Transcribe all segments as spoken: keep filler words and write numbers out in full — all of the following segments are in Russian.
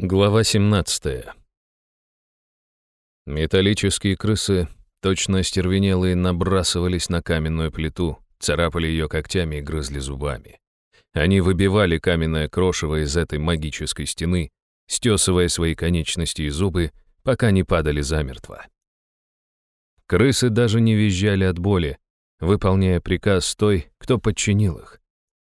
Глава семнадцатая. Металлические крысы, точно остервенелые, набрасывались на каменную плиту, царапали ее когтями и грызли зубами. Они выбивали каменное крошево из этой магической стены, стесывая свои конечности и зубы, пока не падали замертво. Крысы даже не визжали от боли, выполняя приказ той, кто подчинил их.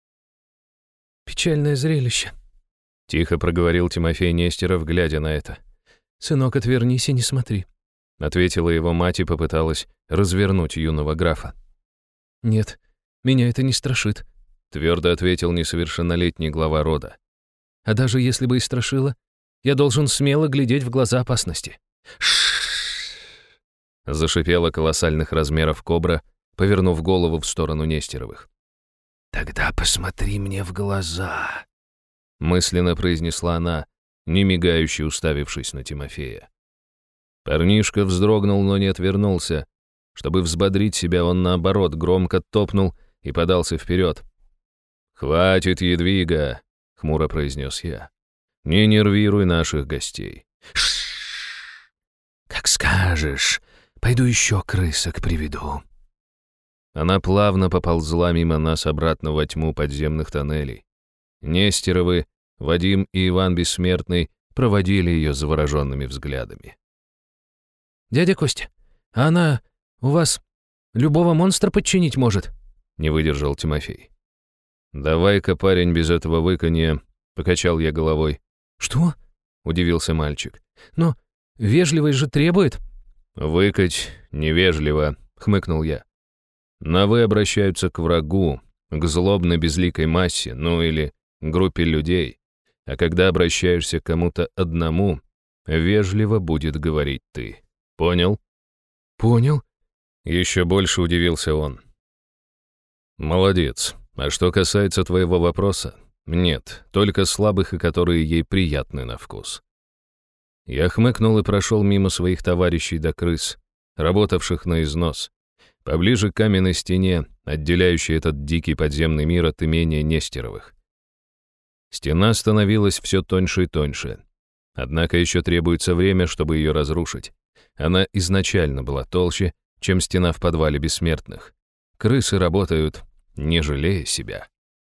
«Печальное зрелище», — тихо проговорил Тимофей Нестеров, глядя на это. «Сынок, отвернись и не смотри», — ответила его мать и попыталась развернуть юного графа. «Нет, меня это не страшит», — твердо ответил несовершеннолетний глава рода. «А даже если бы и страшило, я должен смело глядеть в глаза опасности». «Ш-ш-ш!» зашипела колоссальных размеров кобра, повернув голову в сторону Нестеровых. «Тогда посмотри мне в глаза», — мысленно произнесла она, не мигающе уставившись на Тимофея. Парнишка вздрогнул, но не отвернулся. Чтобы взбодрить себя, он, наоборот, громко топнул и подался вперед. «Хватит, Едвига», — хмуро произнес я. «Не нервируй наших гостей». «Ш-ш-ш! Как скажешь, пойду еще крысок приведу». Она плавно поползла мимо нас обратно во тьму подземных тоннелей. Нестеровы, Вадим и Иван Бессмертный проводили ее завороженными взглядами. «Дядя Костя, а она у вас любого монстра подчинить может?» — не выдержал Тимофей. «Давай-ка, парень, без этого выканья», — покачал я головой. «Что?» — удивился мальчик. «Но вежливость же требует». «Выкать невежливо», — хмыкнул я. «На «вы» обращаются к врагу, к злобной безликой массе, ну или группе людей. А когда обращаешься к кому-то одному, вежливо будет говорить ты. Понял?» «Понял», — еще больше удивился он. «Молодец. А что касается твоего вопроса, нет, только слабых и которые ей приятны на вкус». Я хмыкнул и прошел мимо своих товарищей до крыс, работавших на износ, поближе к каменной стене, отделяющей этот дикий подземный мир от имения Нестеровых. Стена становилась все тоньше и тоньше. Однако еще требуется время, чтобы ее разрушить. Она изначально была толще, чем стена в подвале бессмертных. Крысы работают, не жалея себя.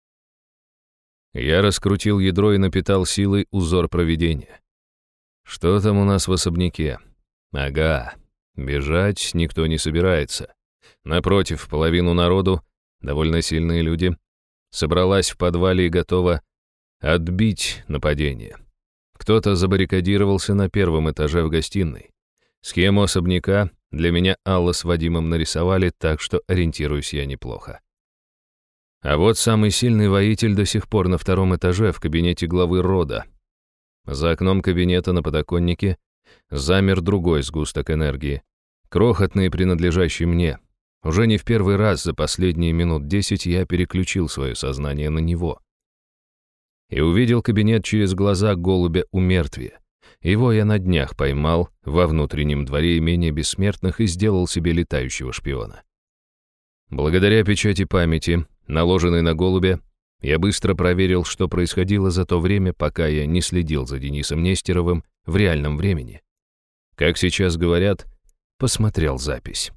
Я раскрутил ядро и напитал силой узор провидения. Что там у нас в особняке? Ага, бежать никто не собирается. Напротив, половину народу, довольно сильные люди, собралась в подвале и готова отбить нападение. Кто-то забаррикадировался на первом этаже в гостиной. Схему особняка для меня Алла с Вадимом нарисовали, так что ориентируюсь я неплохо. А вот самый сильный воитель до сих пор на втором этаже в кабинете главы рода. За окном кабинета на подоконнике замер другой сгусток энергии, крохотный и принадлежащий мне. Уже не в первый раз за последние минут десять я переключил свое сознание на него. И увидел кабинет через глаза голубя умертвия. Его я на днях поймал во внутреннем дворе имения бессмертных и сделал себе летающего шпиона. Благодаря печати памяти, наложенной на голубя, я быстро проверил, что происходило за то время, пока я не следил за Денисом Нестеровым в реальном времени. Как сейчас говорят, посмотрел запись.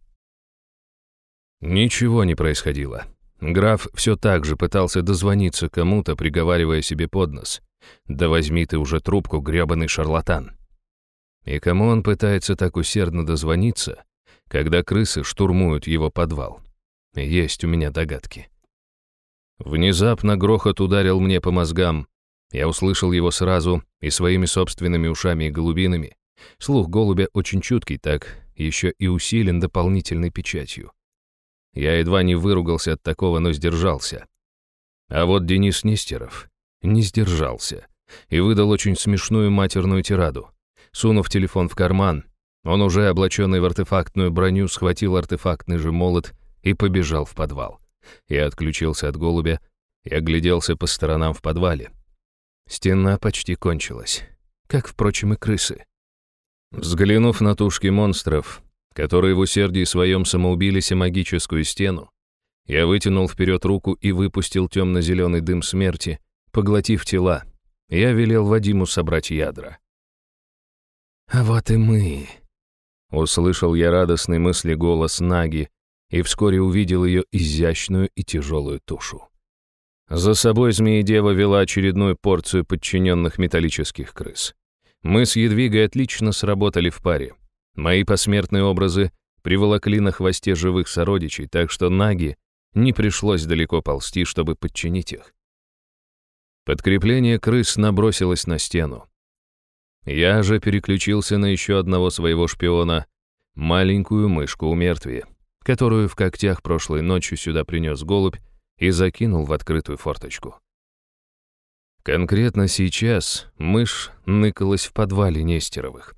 Ничего не происходило. Граф все так же пытался дозвониться кому-то, приговаривая себе под нос. «Да возьми ты уже трубку, грёбаный шарлатан!» И кому он пытается так усердно дозвониться, когда крысы штурмуют его подвал? Есть у меня догадки. Внезапно грохот ударил мне по мозгам. Я услышал его сразу и своими собственными ушами и голубиными. Слух голубя очень чуткий, так еще и усилен дополнительной печатью. Я едва не выругался от такого, но сдержался. А вот Денис Нестеров не сдержался и выдал очень смешную матерную тираду. Сунув телефон в карман, он, уже облаченный в артефактную броню, схватил артефактный же молот и побежал в подвал. Я отключился от голубя и огляделся по сторонам в подвале. Стена почти кончилась, как, впрочем, и крысы. Взглянув на тушки монстров, которые в усердии своем самоубились о магическую стену, я вытянул вперед руку и выпустил темно-зеленый дым смерти, поглотив тела, я велел Вадиму собрать ядра. «А вот и мы», — услышал я радостный мысли голос Наги и вскоре увидел ее изящную и тяжелую тушу. За собой Змеедева вела очередную порцию подчиненных металлических крыс. Мы с Едвигой отлично сработали в паре. Мои посмертные образы приволокли на хвосте живых сородичей, так что Наги не пришлось далеко ползти, чтобы подчинить их. Подкрепление крыс набросилось на стену. Я же переключился на еще одного своего шпиона, маленькую мышку умертвия, которую в когтях прошлой ночью сюда принес голубь и закинул в открытую форточку. Конкретно сейчас мышь ныкалась в подвале Нестеровых.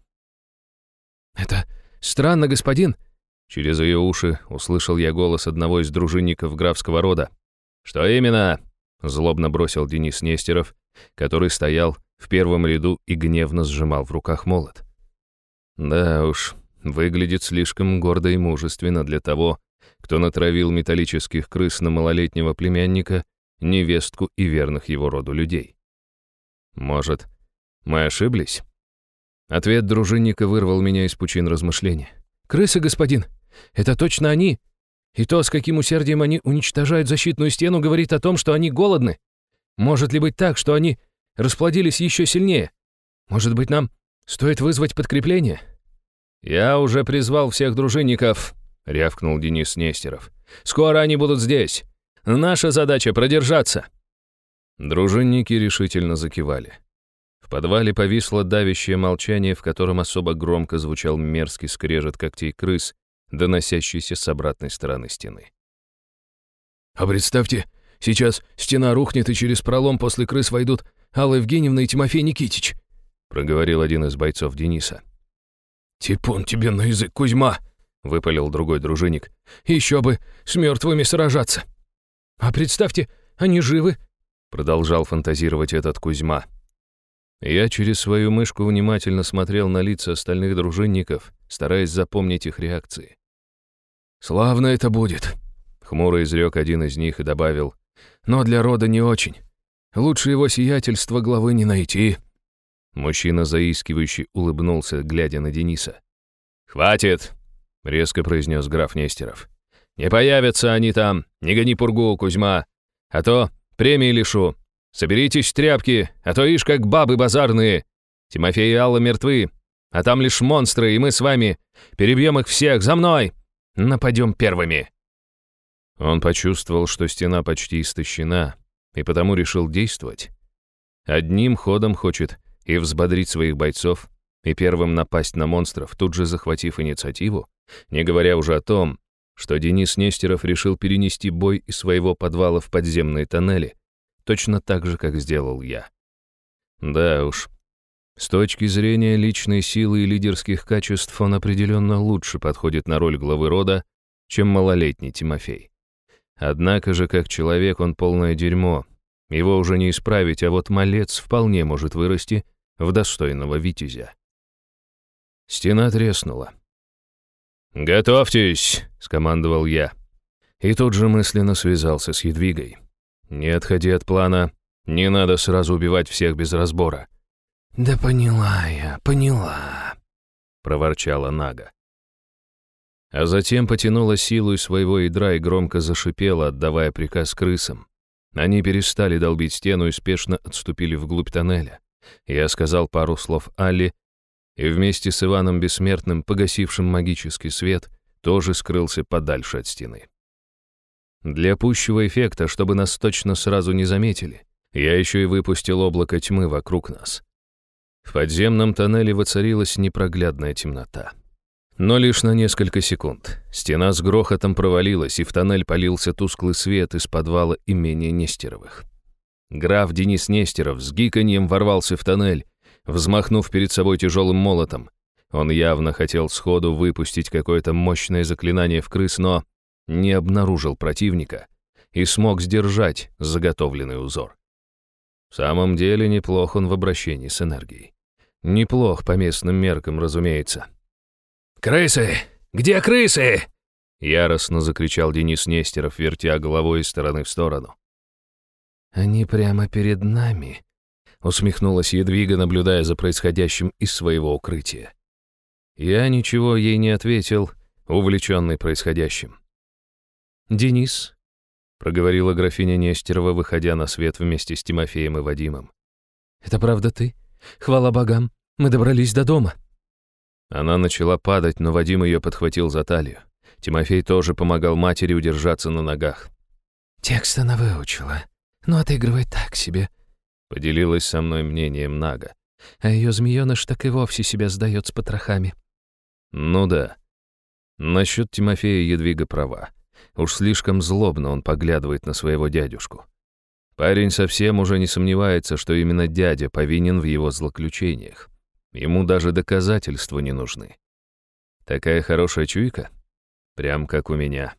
«Это странно, господин!» Через ее уши услышал я голос одного из дружинников графского рода. «Что именно?» — злобно бросил Денис Нестеров, который стоял в первом ряду и гневно сжимал в руках молот. Да уж, выглядит слишком гордо и мужественно для того, кто натравил металлических крыс на малолетнего племянника, невестку и верных его роду людей. Может, мы ошиблись? Ответ дружинника вырвал меня из пучин размышления. «Крысы, господин! Это точно они! И то, с каким усердием они уничтожают защитную стену, говорит о том, что они голодны. Может ли быть так, что они расплодились еще сильнее? Может быть, нам стоит вызвать подкрепление?» «Я уже призвал всех дружинников», — рявкнул Денис Нестеров. «Скоро они будут здесь. Наша задача — продержаться». Дружинники решительно закивали. В подвале повисло давящее молчание, в котором особо громко звучал мерзкий скрежет когтей крыс, доносящийся с обратной стороны стены. «А представьте, сейчас стена рухнет, и через пролом после крыс войдут Алла Евгеньевна и Тимофей Никитич», — проговорил один из бойцов Дениса. «Типун тебе на язык, Кузьма!» — выпалил другой дружинник. «Еще бы с мертвыми сражаться!» «А представьте, они живы!» — продолжал фантазировать этот Кузьма. Я через свою мышку внимательно смотрел на лица остальных дружинников, стараясь запомнить их реакции. «Славно это будет!» — хмуро изрек один из них и добавил. «Но для рода не очень. Лучше его сиятельства главы не найти». Мужчина заискивающе улыбнулся, глядя на Дениса. «Хватит!» — резко произнес граф Нестеров. «Не появятся они там, не гони пургу, Кузьма, а то премии лишу. Соберитесь в тряпки, а то ишь как бабы базарные. Тимофей и Алла мертвы, а там лишь монстры, и мы с вами перебьем их всех. За мной! Нападем первыми!» Он почувствовал, что стена почти истощена, и потому решил действовать. Одним ходом хочет и взбодрить своих бойцов, и первым напасть на монстров, тут же захватив инициативу, не говоря уже о том, что Денис Нестеров решил перенести бой из своего подвала в подземные тоннели, точно так же, как сделал я. Да уж, с точки зрения личной силы и лидерских качеств он определенно лучше подходит на роль главы рода, чем малолетний Тимофей. Однако же, как человек, он полное дерьмо. Его уже не исправить, а вот малец вполне может вырасти в достойного витязя. Стена треснула. «Готовьтесь!» — скомандовал я. И тут же мысленно связался с Едвигой. «Не отходи от плана, не надо сразу убивать всех без разбора». «Да поняла я, поняла», — проворчала Нага. А затем потянула силу из своего ядра и громко зашипела, отдавая приказ крысам. Они перестали долбить стену и спешно отступили вглубь тоннеля. Я сказал пару слов Алле, и вместе с Иваном Бессмертным, погасившим магический свет, тоже скрылся подальше от стены. Для пущего эффекта, чтобы нас точно сразу не заметили, я еще и выпустил облако тьмы вокруг нас. В подземном тоннеле воцарилась непроглядная темнота. Но лишь на несколько секунд. Стена с грохотом провалилась, и в тоннель полился тусклый свет из подвала имения Нестеровых. Граф Денис Нестеров с гиканьем ворвался в тоннель, взмахнув перед собой тяжелым молотом. Он явно хотел сходу выпустить какое-то мощное заклинание в крыс, но не обнаружил противника и смог сдержать заготовленный узор. В самом деле неплох он в обращении с энергией. Неплох по местным меркам, разумеется. «Крысы! Где крысы?» — яростно закричал Денис Нестеров, вертя головой из стороны в сторону. «Они прямо перед нами. усмехнулась Едвига, наблюдая за происходящим из своего укрытия. Я ничего ей не ответил, увлеченный происходящим. «Денис», — проговорила графиня Нестерова, выходя на свет вместе с Тимофеем и Вадимом. «Это правда ты? Хвала богам, мы добрались до дома». Она начала падать, но Вадим ее подхватил за талию. Тимофей тоже помогал матери удержаться на ногах. «Текст она выучила, но отыгрывает так себе», — поделилась со мной мнением Нага. «А ее змееныш так и вовсе себя сдает с потрохами». Ну да. Насчет Тимофея Едвига права. Уж слишком злобно он поглядывает на своего дядюшку. Парень совсем уже не сомневается, что именно дядя повинен в его злоключениях. Ему даже доказательства не нужны. Такая хорошая чуйка? Прям как у меня.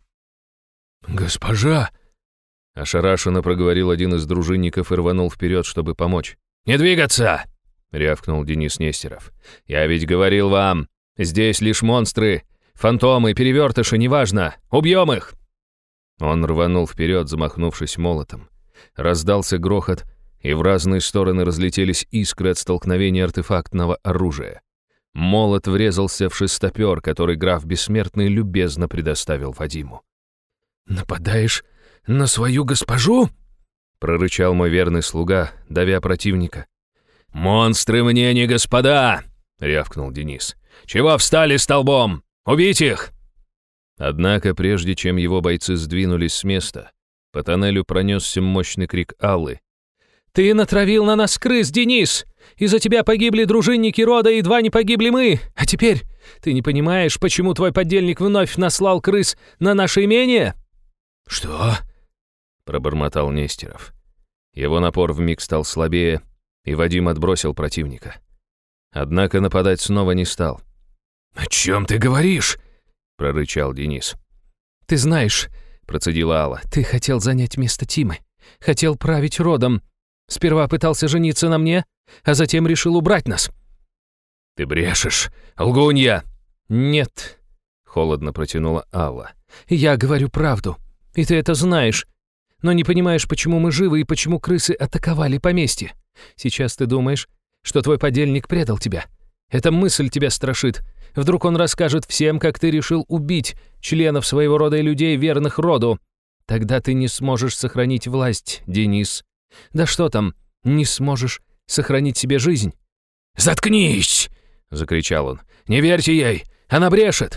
«Госпожа!» — ошарашенно проговорил один из дружинников и рванул вперед, чтобы помочь. «Не двигаться!» — рявкнул Денис Нестеров. «Я ведь говорил вам, здесь лишь монстры, фантомы, перевертыши, неважно. Убьем их!» Он рванул вперед, замахнувшись молотом. Раздался грохот, и в разные стороны разлетелись искры от столкновения артефактного оружия. Молот врезался в шестопер, который граф Бессмертный любезно предоставил Вадиму. «Нападаешь на свою госпожу?» — прорычал мой верный слуга, давя противника. «Монстры мне не господа!» — рявкнул Денис. «Чего встали столбом? Убить их!» Однако, прежде чем его бойцы сдвинулись с места, по тоннелю пронесся мощный крик Аллы. «Ты натравил на нас крыс, Денис! Из-за тебя погибли дружинники рода, и едва не погибли мы! А теперь ты не понимаешь, почему твой подельник вновь наслал крыс на наше имение?» «Что?» — пробормотал Нестеров. Его напор вмиг стал слабее, и Вадим отбросил противника. Однако нападать снова не стал. «О чем ты говоришь?» — прорычал Денис. «Ты знаешь, — процедила Алла, — ты хотел занять место Тимы, хотел править родом. Сперва пытался жениться на мне, а затем решил убрать нас». «Ты брешешь, лгунья!» «Нет», — холодно протянула Алла. «Я говорю правду, и ты это знаешь, но не понимаешь, почему мы живы и почему крысы атаковали поместье. Сейчас ты думаешь, что твой подельник предал тебя. Эта мысль тебя страшит. Вдруг он расскажет всем, как ты решил убить членов своего рода и людей, верных роду. Тогда ты не сможешь сохранить власть, Денис. Да что там, не сможешь сохранить себе жизнь». «Заткнись!» — закричал он. «Не верьте ей! Она брешет!»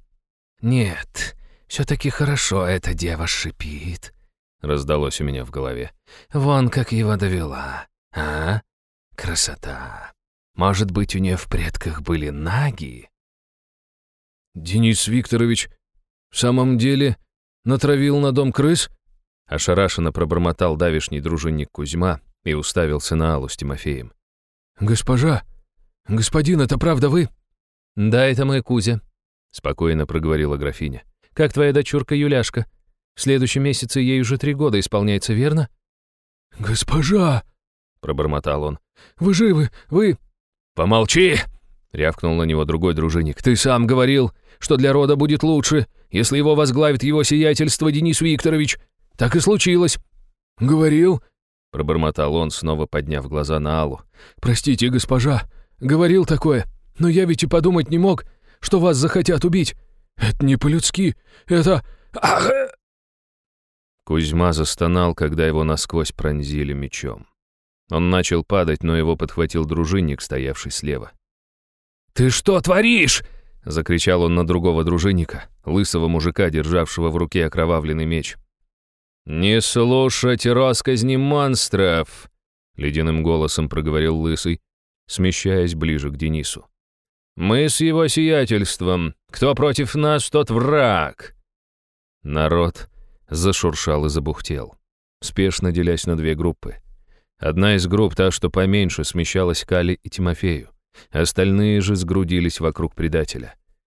«Нет, все-таки хорошо эта дева шипит», — раздалось у меня в голове. «Вон как его довела, а? Красота! Может быть, у нее в предках были наги?» «Денис Викторович в самом деле натравил на дом крыс?» — ошарашенно пробормотал давишний дружинник Кузьма и уставился на Аллу с Тимофеем. «Госпожа! Господин, это правда вы?» «Да, это мы, Кузя», — спокойно проговорила графиня. «Как твоя дочурка Юляшка? В следующем месяце ей уже три года исполняется, верно?» «Госпожа!» — пробормотал он. «Вы живы? Вы...» «Помолчи!» — рявкнул на него другой дружинник. «Ты сам говорил, что для рода будет лучше, если его возглавит его сиятельство Денис Викторович. Так и случилось». «Говорил?» — пробормотал он, снова подняв глаза на Аллу. «Простите, госпожа, говорил такое, но я ведь и подумать не мог, что вас захотят убить. Это не по-людски, это... Ах!» Кузьма застонал, когда его насквозь пронзили мечом. Он начал падать, но его подхватил дружинник, стоявший слева. «Ты что творишь?» — закричал он на другого дружинника, лысого мужика, державшего в руке окровавленный меч. «Не слушать росказни монстров!» — ледяным голосом проговорил лысый, смещаясь ближе к Денису. «Мы с его сиятельством. Кто против нас, тот враг!» Народ зашуршал и забухтел, спешно делясь на две группы. Одна из групп, та, что поменьше, смещалась к Алле и Тимофею. Остальные же сгрудились вокруг предателя.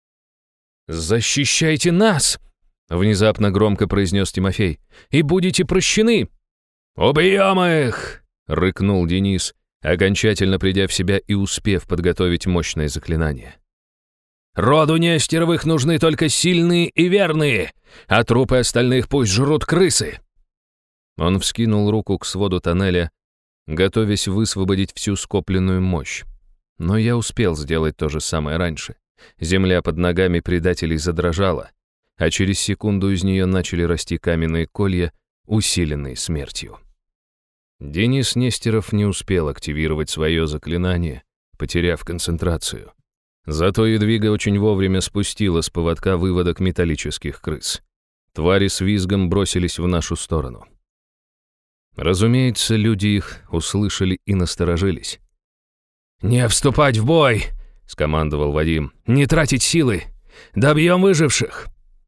«Защищайте нас!» — внезапно громко произнес Тимофей. «И будете прощены!» «Убьем их!» — рыкнул Денис, окончательно придя в себя и успев подготовить мощное заклинание. «Роду Нестеровых нужны только сильные и верные, а трупы остальных пусть жрут крысы!» Он вскинул руку к своду тоннеля, готовясь высвободить всю скопленную мощь. Но я успел сделать то же самое раньше. Земля под ногами предателей задрожала, а через секунду из нее начали расти каменные колья, усиленные смертью. Денис Нестеров не успел активировать свое заклинание, потеряв концентрацию. Зато Едвига очень вовремя спустила с поводка выводок металлических крыс. Твари с визгом бросились в нашу сторону. Разумеется, люди их услышали и насторожились. «Не вступать в бой!» — скомандовал Вадим. «Не тратить силы! Добьем выживших!»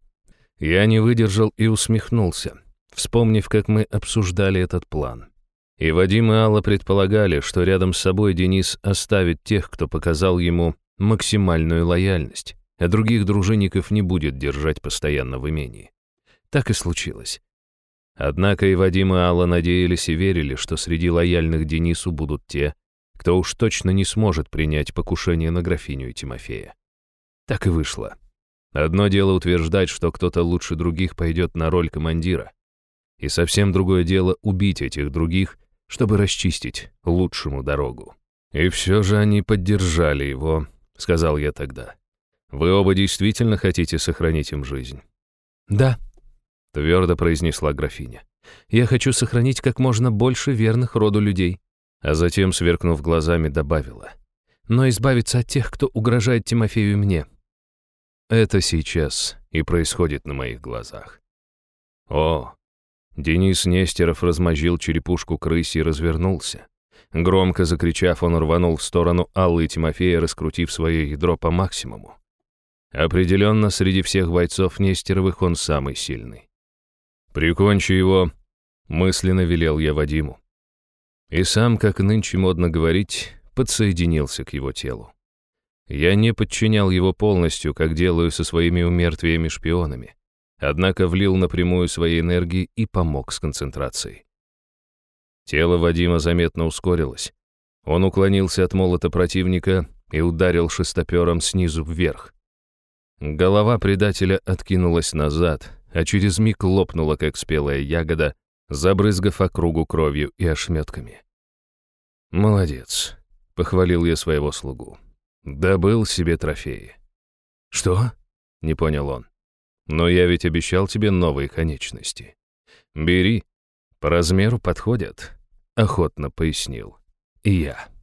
Я не выдержал и усмехнулся, вспомнив, как мы обсуждали этот план. И Вадим и Алла предполагали, что рядом с собой Денис оставит тех, кто показал ему максимальную лояльность, а других дружинников не будет держать постоянно в имении. Так и случилось. Однако и Вадим и Алла надеялись и верили, что среди лояльных Денису будут те, кто уж точно не сможет принять покушение на графиню и Тимофея. Так и вышло. Одно дело утверждать, что кто-то лучше других пойдет на роль командира, и совсем другое дело убить этих других, чтобы расчистить лучшему дорогу. «И все же они поддержали его», — сказал я тогда. «Вы оба действительно хотите сохранить им жизнь?» «Да», — твердо произнесла графиня. «Я хочу сохранить как можно больше верных роду людей». А затем, сверкнув глазами, добавила. «Но избавиться от тех, кто угрожает Тимофею и мне. Это сейчас и происходит на моих глазах». О, Денис Нестеров размозжил черепушку крыси и развернулся. Громко закричав, он рванул в сторону Аллы и Тимофея, раскрутив свое ядро по максимуму. Определенно, среди всех бойцов Нестеровых он самый сильный. «Прикончи его», — мысленно велел я Вадиму. И сам, как нынче модно говорить, подсоединился к его телу. Я не подчинял его полностью, как делаю со своими умертвиями-шпионами, однако влил напрямую своей энергии и помог с концентрацией. Тело Вадима заметно ускорилось. Он уклонился от молота противника и ударил шестопером снизу вверх. Голова предателя откинулась назад, а через миг лопнула, как спелая ягода, забрызгав округу кровью и ошметками. «Молодец», — похвалил я своего слугу. «Добыл себе трофеи». «Что?» — не понял он. «Но я ведь обещал тебе новые конечности. Бери, по размеру подходят», — охотно пояснил и я.